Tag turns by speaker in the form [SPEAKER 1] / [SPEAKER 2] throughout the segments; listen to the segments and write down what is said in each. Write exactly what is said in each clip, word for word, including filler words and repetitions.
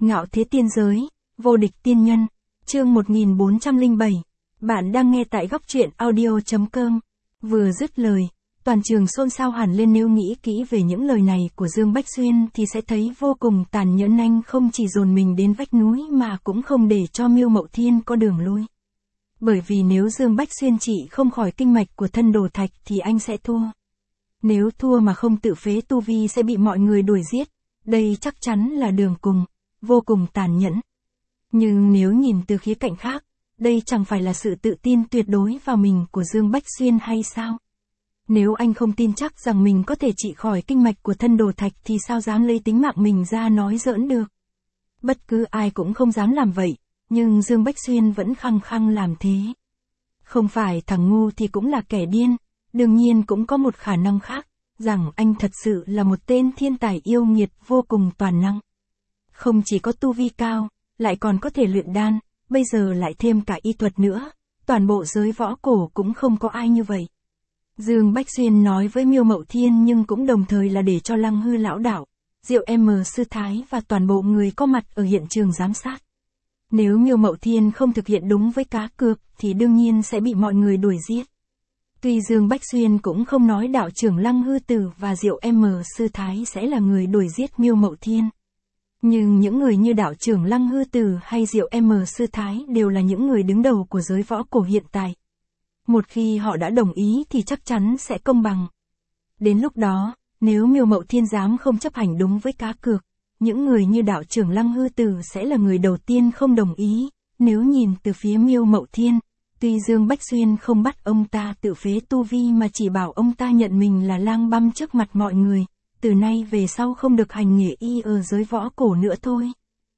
[SPEAKER 1] Ngạo thế tiên giới, vô địch tiên nhân, chương một nghìn bốn trăm lẻ bảy. Bạn đang nghe tại góc truyện audio.com. Vừa dứt lời, toàn trường xôn xao hẳn lên, nếu nghĩ kỹ về những lời này của Dương Bách Xuyên thì sẽ thấy vô cùng tàn nhẫn. Anh không chỉ dồn mình đến vách núi mà cũng không để cho Miêu Mậu Thiên có đường lui. Bởi vì nếu Dương Bách Xuyên trị không khỏi kinh mạch của thân đồ thạch thì anh sẽ thua. Nếu thua mà không tự phế tu vi sẽ bị mọi người đuổi giết. Đây chắc chắn là đường cùng, vô cùng tàn nhẫn. Nhưng nếu nhìn từ khía cạnh khác, đây chẳng phải là sự tự tin tuyệt đối vào mình của Dương Bách Xuyên hay sao? Nếu anh không tin chắc rằng mình có thể trị khỏi kinh mạch của thân đồ thạch thì sao dám lấy tính mạng mình ra nói giỡn được? Bất cứ ai cũng không dám làm vậy, nhưng Dương Bách Xuyên vẫn khăng khăng làm thế. Không phải thằng ngu thì cũng là kẻ điên, đương nhiên cũng có một khả năng khác, rằng anh thật sự là một tên thiên tài yêu nghiệt vô cùng toàn năng. Không chỉ có tu vi cao, lại còn có thể luyện đan, bây giờ lại thêm cả y thuật nữa, toàn bộ giới võ cổ cũng không có ai như vậy. Dương Bách Xuyên nói với Miêu Mậu Thiên nhưng cũng đồng thời là để cho Lăng Hư lão đạo, Diệu M sư thái và toàn bộ người có mặt ở hiện trường giám sát. Nếu Miêu Mậu Thiên không thực hiện đúng với cá cược thì đương nhiên sẽ bị mọi người đuổi giết. Tuy Dương Bách Xuyên cũng không nói đạo trưởng Lăng Hư Tử và Diệu M sư thái sẽ là người đuổi giết Miêu Mậu Thiên. Nhưng những người như đạo trưởng Lăng Hư Tử hay Diệu M sư thái đều là những người đứng đầu của giới võ cổ hiện tại. Một khi họ đã đồng ý thì chắc chắn sẽ công bằng. Đến lúc đó, nếu Miêu Mậu Thiên dám không chấp hành đúng với cá cược, những người như đạo trưởng Lăng Hư Tử sẽ là người đầu tiên không đồng ý. Nếu nhìn từ phía Miêu Mậu Thiên, tuy Dương Bách Xuyên không bắt ông ta tự phế tu vi mà chỉ bảo ông ta nhận mình là lang băm trước mặt mọi người, từ nay về sau không được hành nghề y ở giới võ cổ nữa thôi.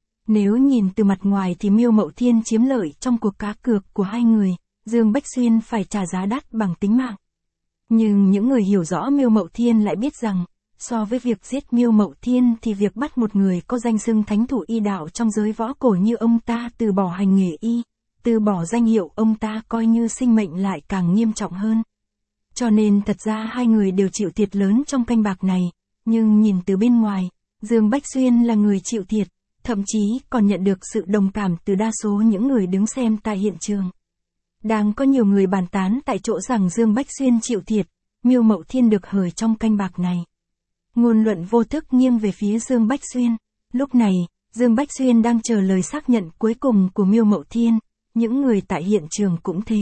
[SPEAKER 1] Nếu nhìn từ mặt ngoài thì Miêu Mậu Thiên chiếm lợi trong cuộc cá cược của hai người, Dương Bách Xuyên phải trả giá đắt bằng tính mạng. Nhưng những người hiểu rõ Miêu Mậu Thiên lại biết rằng, so với việc giết Miêu Mậu Thiên thì việc bắt một người có danh xưng thánh thủ y đạo trong giới võ cổ như ông ta từ bỏ hành nghề y, từ bỏ danh hiệu ông ta coi như sinh mệnh lại càng nghiêm trọng hơn. Cho nên thật ra hai người đều chịu thiệt lớn trong canh bạc này, nhưng nhìn từ bên ngoài, Dương Bách Xuyên là người chịu thiệt, thậm chí còn nhận được sự đồng cảm từ đa số những người đứng xem tại hiện trường. Đang có nhiều người bàn tán tại chỗ rằng Dương Bách Xuyên chịu thiệt, Miêu Mậu Thiên được hời trong canh bạc này. Ngôn luận vô thức nghiêng về phía Dương Bách Xuyên. Lúc này, Dương Bách Xuyên đang chờ lời xác nhận cuối cùng của Miêu Mậu Thiên, những người tại hiện trường cũng thế.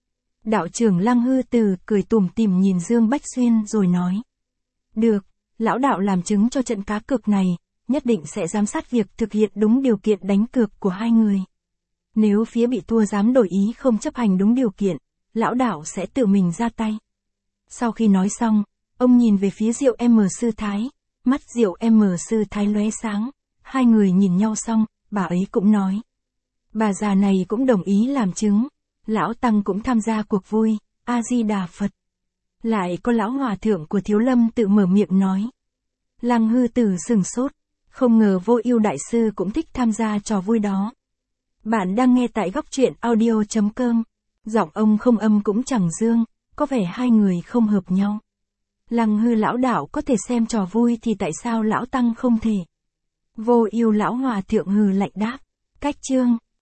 [SPEAKER 1] Đạo trưởng Lăng Hư Tử cười tủm tỉm nhìn Dương Bách Xuyên rồi nói: "Được, lão đạo làm chứng cho trận cá cược này, nhất định sẽ giám sát việc thực hiện đúng điều kiện đánh cược của hai người. Nếu phía bị thua dám đổi ý không chấp hành đúng điều kiện, lão đạo sẽ tự mình ra tay." Sau khi nói xong, ông nhìn về phía Diệu M sư thái, mắt Diệu M sư thái lóe sáng, hai người nhìn nhau xong, bà ấy cũng nói: "Bà già này cũng đồng ý làm chứng, lão tăng cũng tham gia cuộc vui, A Di Đà Phật." Lại có lão hòa thượng của Thiếu Lâm tự mở miệng nói. Lăng Hư Tử sừng sốt, không ngờ Vô Ưu đại sư cũng thích tham gia trò vui đó. Bạn đang nghe tại góc truyện audio.com. Giọng ông không âm cũng chẳng dương, có vẻ hai người không hợp nhau. Lăng Hư lão đạo có thể xem trò vui thì tại sao lão tăng không thể? Vô Ưu lão hòa thượng hừ lạnh đáp: "Cách chương."